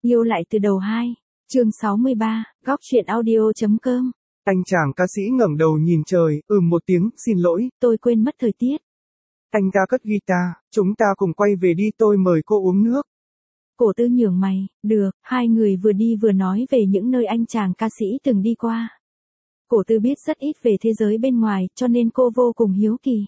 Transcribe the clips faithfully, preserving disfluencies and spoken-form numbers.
Yêu lại từ đầu hai, chương sáu mươi ba, góc truyện audio.com. Anh chàng ca sĩ ngẩng đầu nhìn trời, ừm một tiếng, xin lỗi. Tôi quên mất thời tiết. Anh ta cất guitar, chúng ta cùng quay về đi, tôi mời cô uống nước. Cổ Tư nhường mày, được, hai người vừa đi vừa nói về những nơi anh chàng ca sĩ từng đi qua. Cổ Tư biết rất ít về thế giới bên ngoài, cho nên cô vô cùng hiếu kỳ.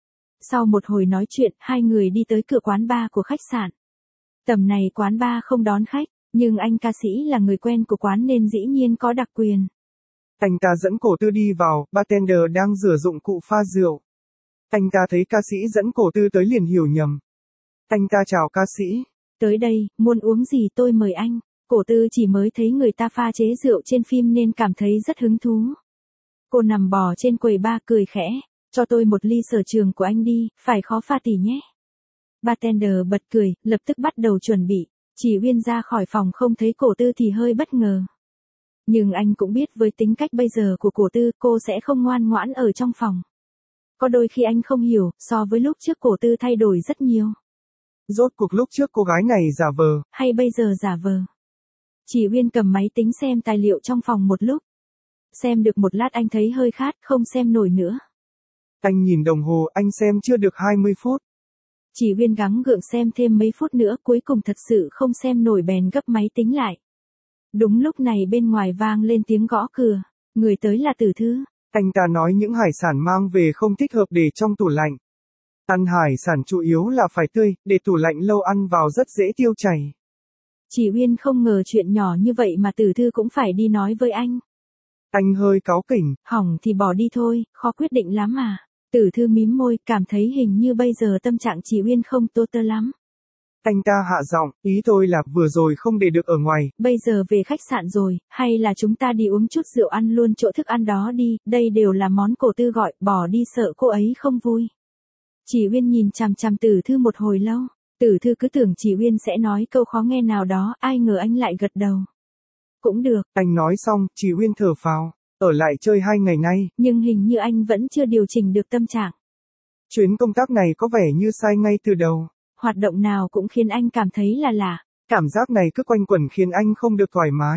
Sau một hồi nói chuyện, hai người đi tới cửa quán bar của khách sạn. Tầm này quán bar không đón khách, nhưng anh ca sĩ là người quen của quán nên dĩ nhiên có đặc quyền. Anh ta dẫn Cổ Tư đi vào, bartender đang rửa dụng cụ pha rượu. Anh ta thấy ca sĩ dẫn Cổ Tư tới liền hiểu nhầm. Anh ta chào ca sĩ. Tới đây, muốn uống gì tôi mời anh. Cổ Tư chỉ mới thấy người ta pha chế rượu trên phim nên cảm thấy rất hứng thú. Cô nằm bò trên quầy bar cười khẽ, cho tôi một ly sở trường của anh đi, phải khó pha tỉ nhé. Bartender bật cười, lập tức bắt đầu chuẩn bị. Chỉ Uyên ra khỏi phòng không thấy Cổ Tư thì hơi bất ngờ. Nhưng anh cũng biết với tính cách bây giờ của Cổ Tư, cô sẽ không ngoan ngoãn ở trong phòng. Có đôi khi anh không hiểu, so với lúc trước Cổ Tư thay đổi rất nhiều. Rốt cuộc lúc trước cô gái này giả vờ, hay bây giờ giả vờ. Chỉ Uyên cầm máy tính xem tài liệu trong phòng một lúc. Xem được một lát anh thấy hơi khát, không xem nổi nữa. Anh nhìn đồng hồ, anh xem chưa được hai mươi phút. Chỉ Uyên gắng gượng xem thêm mấy phút nữa, cuối cùng thật sự không xem nổi bèn gấp máy tính lại. Đúng lúc này bên ngoài vang lên tiếng gõ cửa, người tới là Tử Thư. Anh ta nói những hải sản mang về không thích hợp để trong tủ lạnh. Ăn hải sản chủ yếu là phải tươi, để tủ lạnh lâu ăn vào rất dễ tiêu chảy. Chỉ Uyên không ngờ chuyện nhỏ như vậy mà Tử Thư cũng phải đi nói với anh. Anh hơi cáu kỉnh. Hỏng thì bỏ đi thôi, khó quyết định lắm à. Tử Thư mím môi, cảm thấy hình như bây giờ tâm trạng Chỉ Uyên không tốt tơ lắm. Anh ta hạ giọng, ý tôi là vừa rồi không để được ở ngoài. Bây giờ về khách sạn rồi, hay là chúng ta đi uống chút rượu ăn luôn chỗ thức ăn đó đi, đây đều là món Cổ Tư gọi, bỏ đi sợ cô ấy không vui. Chỉ Uyên nhìn chằm chằm Tử Thư một hồi lâu, Tử Thư cứ tưởng Chỉ Uyên sẽ nói câu khó nghe nào đó, ai ngờ anh lại gật đầu. Cũng được. Anh nói xong, Chỉ Uyên thở phào, ở lại chơi hai ngày nay. Nhưng hình như anh vẫn chưa điều chỉnh được tâm trạng. Chuyến công tác này có vẻ như sai ngay từ đầu. Hoạt động nào cũng khiến anh cảm thấy là lạ. Cảm giác này cứ quanh quẩn khiến anh không được thoải mái.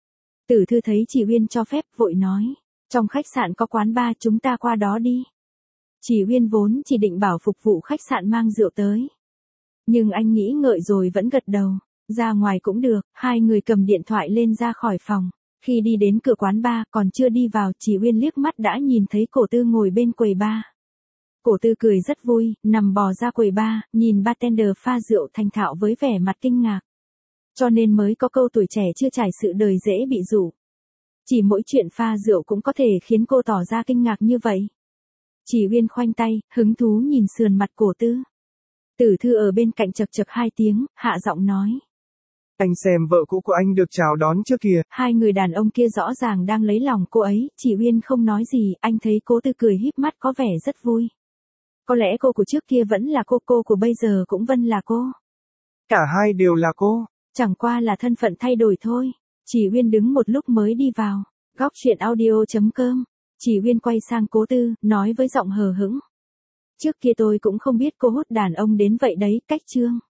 Tử Thư thấy Chỉ Uyên cho phép, vội nói, trong khách sạn có quán bar, chúng ta qua đó đi. Chỉ Uyên vốn chỉ định bảo phục vụ khách sạn mang rượu tới. Nhưng anh nghĩ ngợi rồi vẫn gật đầu, ra ngoài cũng được, hai người cầm điện thoại lên ra khỏi phòng. Khi đi đến cửa quán bar, còn chưa đi vào, Chỉ Uyên liếc mắt đã nhìn thấy Cổ Tư ngồi bên quầy bar. Cổ Tư cười rất vui, nằm bò ra quầy bar, nhìn bartender pha rượu thành thạo với vẻ mặt kinh ngạc. Cho nên mới có câu tuổi trẻ chưa trải sự đời dễ bị dụ. Chỉ mỗi chuyện pha rượu cũng có thể khiến cô tỏ ra kinh ngạc như vậy. Chỉ Uyên khoanh tay, hứng thú nhìn sườn mặt Cổ Tư. Tử Thư ở bên cạnh chậc chậc hai tiếng, hạ giọng nói. Anh xem vợ cũ của anh được chào đón trước kìa. Hai người đàn ông kia rõ ràng đang lấy lòng cô ấy, Chỉ Uyên không nói gì, anh thấy Cổ Tư cười híp mắt có vẻ rất vui. Có lẽ cô của trước kia vẫn là cô, cô của bây giờ cũng vẫn là cô. Cả hai đều là cô. Chẳng qua là thân phận thay đổi thôi. Chỉ Uyên đứng một lúc mới đi vào. Góc truyện audio.com. Chỉ Uyên quay sang Cổ Tư, nói với giọng hờ hững. Trước kia tôi cũng không biết cô hút đàn ông đến vậy đấy, cách chương.